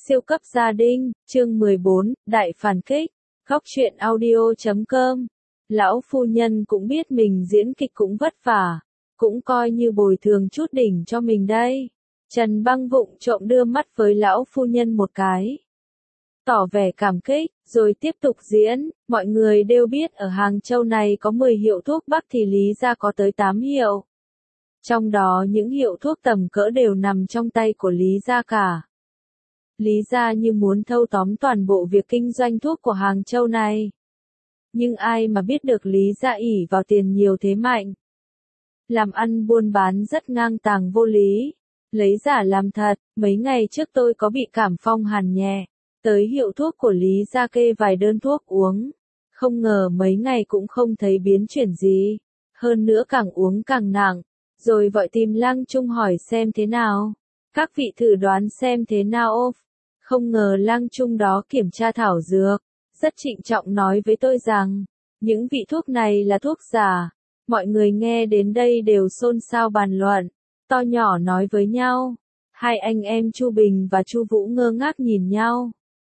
Siêu cấp gia đình, chương 14, đại phản kích, góc truyện audio.com. Lão phu nhân cũng biết mình diễn kịch cũng vất vả, cũng coi như bồi thường chút đỉnh cho mình đây. Trần Băng vụng trộm đưa mắt với lão phu nhân một cái, tỏ vẻ cảm kích, rồi tiếp tục diễn. Mọi người đều biết ở Hàng Châu này có 10 hiệu thuốc bắc thì Lý gia có tới 8 hiệu. Trong đó những hiệu thuốc tầm cỡ đều nằm trong tay của Lý gia cả. Lý gia như muốn thâu tóm toàn bộ việc kinh doanh thuốc của Hàng Châu này. Nhưng ai mà biết được Lý gia ỷ vào tiền nhiều thế mạnh. Làm ăn buôn bán rất ngang tàng vô lý. Lấy giả làm thật, mấy ngày trước tôi có bị cảm phong hàn nhẹ. Tới hiệu thuốc của Lý gia kê vài đơn thuốc uống. Không ngờ mấy ngày cũng không thấy biến chuyển gì. Hơn nữa càng uống càng nặng. Rồi vội tìm Lăng Trung hỏi xem thế nào. Các vị thử đoán xem thế nào. Không ngờ Lăng Trung đó kiểm tra thảo dược, rất trịnh trọng nói với tôi rằng, những vị thuốc này là thuốc giả. Mọi người nghe đến đây đều xôn xao bàn luận, to nhỏ nói với nhau. Hai anh em Chu Bình và Chu Vũ ngơ ngác nhìn nhau.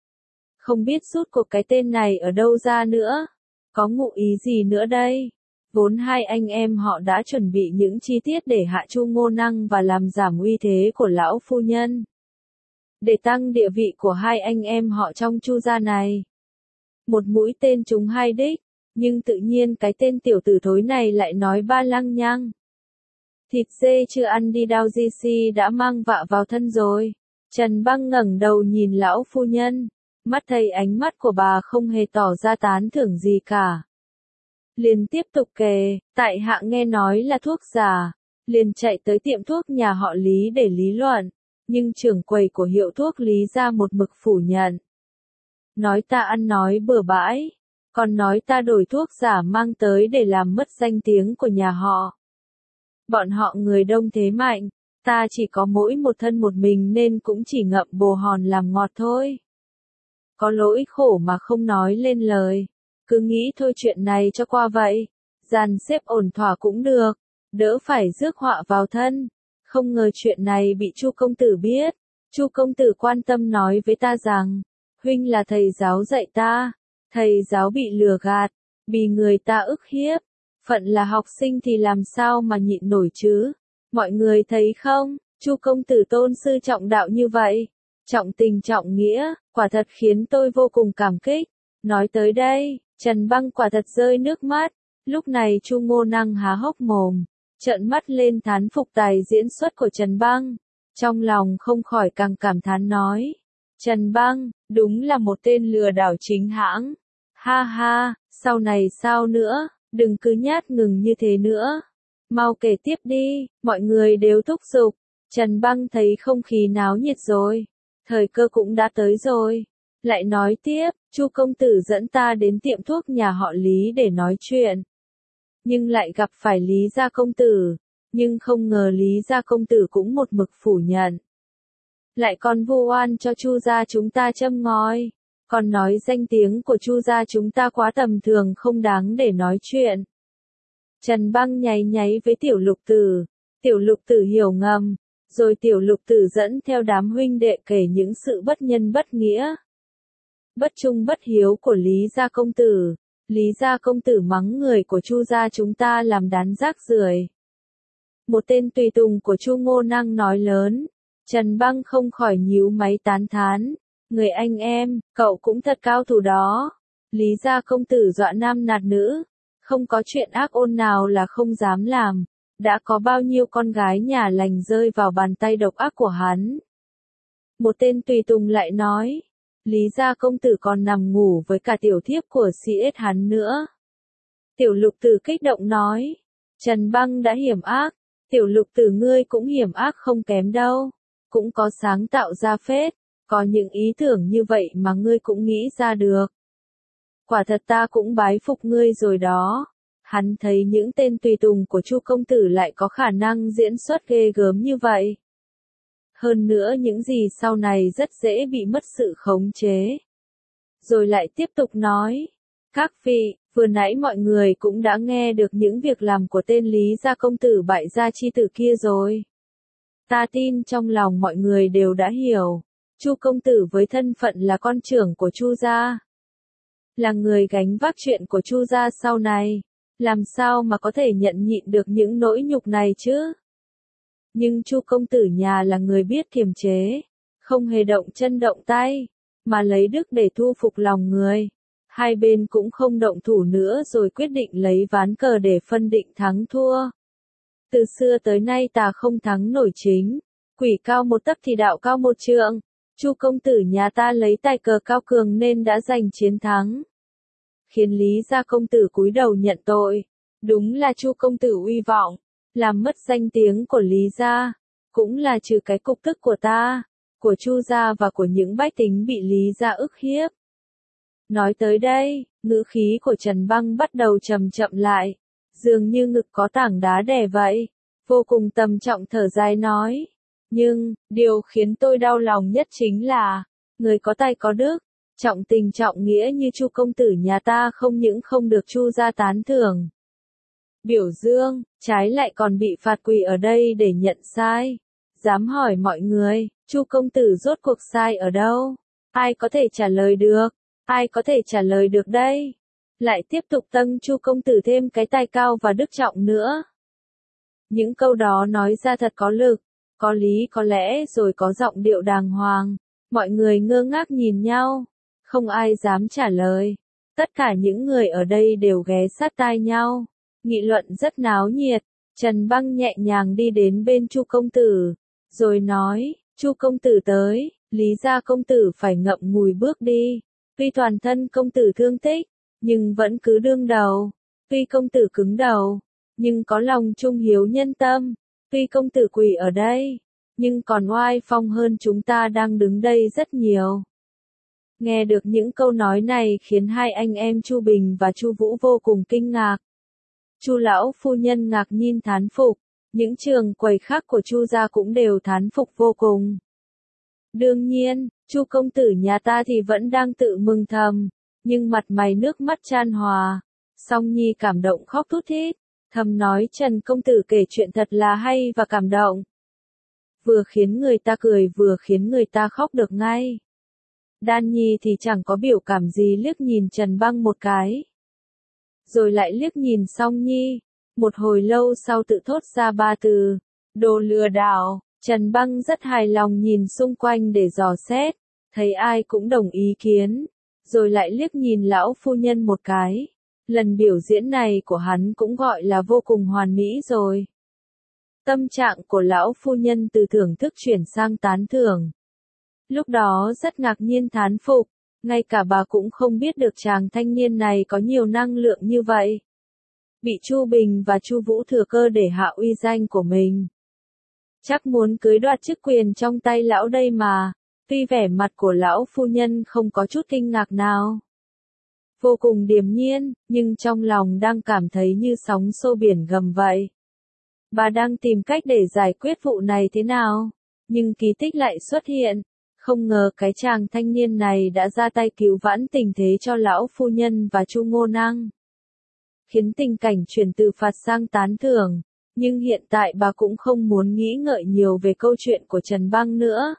Không biết rốt cuộc cái tên này ở đâu ra nữa, có ngụ ý gì nữa đây? Vốn hai anh em họ đã chuẩn bị những chi tiết để hạ Chu Ngô Năng và làm giảm uy thế của lão phu nhân. Để tăng địa vị của hai anh em họ trong Chu gia này. Một mũi tên trúng hai đích, nhưng tự nhiên cái tên tiểu tử thối này lại nói ba lăng nhăng. Thịt dê chưa ăn đi đao di si đã mang vạ vào thân rồi. Trần Băng ngẩng đầu nhìn lão phu nhân, mắt thấy ánh mắt của bà không hề tỏ ra tán thưởng gì cả. Liền tiếp tục kể, tại hạ nghe nói là thuốc giả, liền chạy tới tiệm thuốc nhà họ Lý để lý luận. Nhưng trưởng quầy của hiệu thuốc Lý gia một mực phủ nhận. Nói ta ăn nói bừa bãi, còn nói ta đổi thuốc giả mang tới để làm mất danh tiếng của nhà họ. Bọn họ người đông thế mạnh, ta chỉ có mỗi một thân một mình nên cũng chỉ ngậm bồ hòn làm ngọt thôi. Có lỗi khổ mà không nói lên lời, cứ nghĩ thôi chuyện này cho qua vậy, dàn xếp ổn thỏa cũng được, đỡ phải rước họa vào thân. Không ngờ chuyện này bị Chu công tử biết. Chu công tử quan tâm nói với ta rằng, huynh là thầy giáo dạy ta, thầy giáo bị lừa gạt, bị người ta ức hiếp, phận là học sinh thì làm sao mà nhịn nổi chứ? Mọi người thấy không, Chu công tử tôn sư trọng đạo như vậy, trọng tình trọng nghĩa, quả thật khiến tôi vô cùng cảm kích. Nói tới đây, Trần Băng quả thật rơi nước mắt. Lúc này Chu Ngô Năng há hốc mồm, trợn mắt lên thán phục tài diễn xuất của Trần Băng. Trong lòng không khỏi càng cảm thán nói. Trần Băng, đúng là một tên lừa đảo chính hãng. Ha ha, sau này sao nữa, đừng cứ nhát ngừng như thế nữa. Mau kể tiếp đi, mọi người đều thúc giục. Trần Băng thấy không khí náo nhiệt rồi. Thời cơ cũng đã tới rồi. Lại nói tiếp, Chu công tử dẫn ta đến tiệm thuốc nhà họ Lý để nói chuyện. Nhưng lại gặp phải Lý gia công tử, nhưng không ngờ Lý gia công tử cũng một mực phủ nhận. Lại còn vu oan cho Chu gia chúng ta châm ngòi, còn nói danh tiếng của Chu gia chúng ta quá tầm thường không đáng để nói chuyện. Trần Băng nháy nháy với Tiểu Lục Tử hiểu ngầm, rồi Tiểu Lục Tử dẫn theo đám huynh đệ kể những sự bất nhân bất nghĩa, bất trung bất hiếu của Lý gia công tử. Lý gia công tử mắng người của Chu gia chúng ta làm đán rác rưởi. Một tên tùy tùng của Chu Ngô Năng nói lớn. Trần Băng không khỏi nhíu máy tán thán. Người anh em, cậu cũng thật cao thủ đó. Lý gia công tử dọa nam nạt nữ. Không có chuyện ác ôn nào là không dám làm. Đã có bao nhiêu con gái nhà lành rơi vào bàn tay độc ác của hắn. Một tên tùy tùng lại nói. Lý gia công tử còn nằm ngủ với cả tiểu thiếp của CS hắn nữa. Tiểu Lục Tử kích động nói. Trần Băng đã hiểm ác. Tiểu Lục Tử ngươi cũng hiểm ác không kém đâu. Cũng có sáng tạo ra phết. Có những ý tưởng như vậy mà ngươi cũng nghĩ ra được. Quả thật ta cũng bái phục ngươi rồi đó. Hắn thấy những tên tùy tùng của Chu công tử lại có khả năng diễn xuất ghê gớm như vậy. Hơn nữa những gì sau này rất dễ bị mất sự khống chế. Rồi lại tiếp tục nói. Các vị, vừa nãy mọi người cũng đã nghe được những việc làm của tên Lý gia công tử bại gia chi tử kia rồi. Ta tin trong lòng mọi người đều đã hiểu. Chu công tử với thân phận là con trưởng của Chu gia, là người gánh vác chuyện của Chu gia sau này, làm sao mà có thể nhận nhịn được những nỗi nhục này chứ? Nhưng Chu công tử nhà là người biết kiềm chế, không hề động chân động tay, mà lấy đức để thu phục lòng người. Hai bên cũng không động thủ nữa rồi quyết định lấy ván cờ để phân định thắng thua. Từ xưa tới nay ta không thắng nổi chính, quỷ cao một tấc thì đạo cao một trượng. Chu công tử nhà ta lấy tài cờ cao cường nên đã giành chiến thắng, khiến Lý gia công tử cúi đầu nhận tội. Đúng là Chu công tử uy vọng, làm mất danh tiếng của Lý gia, cũng là trừ cái cục tức của ta, của Chu gia và của những bách tính bị Lý gia ức hiếp. Nói tới đây, ngữ khí của Trần Băng bắt đầu trầm chậm lại, dường như ngực có tảng đá đè vậy, vô cùng trầm trọng thở dài nói. Nhưng, điều khiến tôi đau lòng nhất chính là, người có tài có đức, trọng tình trọng nghĩa như Chu công tử nhà ta không những không được Chu gia tán thưởng, biểu dương, trái lại còn bị phạt quỳ ở đây để nhận sai. Dám hỏi mọi người, Chu công tử rốt cuộc sai ở đâu? Ai có thể trả lời được? Ai có thể trả lời được đây? Lại tiếp tục dâng Chu công tử thêm cái tài cao và đức trọng nữa. Những câu đó nói ra thật có lực, có lý có lẽ rồi có giọng điệu đàng hoàng. Mọi người ngơ ngác nhìn nhau, không ai dám trả lời. Tất cả những người ở đây đều ghé sát tai nhau, nghị luận rất náo nhiệt. Trần Băng nhẹ nhàng đi đến bên Chu công tử, rồi nói, Chu công tử tới, Lý gia công tử phải ngậm ngùi bước đi. Tuy toàn thân công tử thương tích, nhưng vẫn cứ đương đầu. Tuy công tử cứng đầu, nhưng có lòng trung hiếu nhân tâm. Tuy công tử quỳ ở đây, nhưng còn oai phong hơn chúng ta đang đứng đây rất nhiều. Nghe được những câu nói này khiến hai anh em Chu Bình và Chu Vũ vô cùng kinh ngạc. Chu lão phu nhân ngạc nhiên thán phục, những trường quầy khác của Chu gia cũng đều thán phục vô cùng. Đương nhiên, Chu công tử nhà ta thì vẫn đang tự mừng thầm, nhưng mặt mày nước mắt chan hòa. Song Nhi cảm động khóc thút thít, thầm nói Trần công tử kể chuyện thật là hay và cảm động. Vừa khiến người ta cười vừa khiến người ta khóc được ngay. Đan Nhi thì chẳng có biểu cảm gì liếc nhìn Trần Băng một cái, rồi lại liếc nhìn Song Nhi, một hồi lâu sau tự thốt ra ba từ, đồ lừa đảo. Trần Băng rất hài lòng nhìn xung quanh để dò xét, thấy ai cũng đồng ý kiến, rồi lại liếc nhìn lão phu nhân một cái. Lần biểu diễn này của hắn cũng gọi là vô cùng hoàn mỹ rồi. Tâm trạng của lão phu nhân từ thưởng thức chuyển sang tán thưởng. Lúc đó rất ngạc nhiên thán phục, ngay cả bà cũng không biết được chàng thanh niên này có nhiều năng lượng như vậy. Bị Chu Bình và Chu Vũ thừa cơ để hạ uy danh của mình. Chắc muốn cưới đoạt chức quyền trong tay lão đây mà. Tuy vẻ mặt của lão phu nhân không có chút kinh ngạc nào, vô cùng điềm nhiên, nhưng trong lòng đang cảm thấy như sóng xô biển gầm vậy. Bà đang tìm cách để giải quyết vụ này thế nào, nhưng kỳ tích lại xuất hiện. Không ngờ cái chàng thanh niên này đã ra tay cứu vãn tình thế cho lão phu nhân và Chu Ngô Năng, khiến tình cảnh chuyển từ phạt sang tán thưởng. Nhưng hiện tại bà cũng không muốn nghĩ ngợi nhiều về câu chuyện của Trần Băng nữa.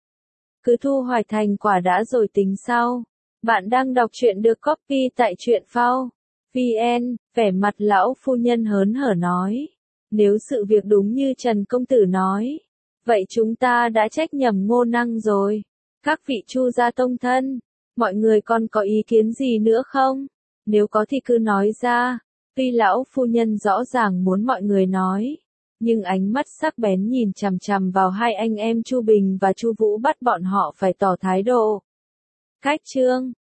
Cứ thu hoạch thành quả đã rồi tính sau. Bạn đang đọc truyện được copy tại truyện phao VN, vẻ mặt lão phu nhân hớn hở nói. Nếu sự việc đúng như Trần công tử nói, vậy chúng ta đã trách nhầm Ngô Năng rồi. Các vị Chu gia tông thân, mọi người còn có ý kiến gì nữa không? Nếu có thì cứ nói ra. Tuy lão phu nhân rõ ràng muốn mọi người nói, nhưng ánh mắt sắc bén nhìn chằm chằm vào hai anh em Chu Bình và Chu Vũ bắt bọn họ phải tỏ thái độ. Cách chương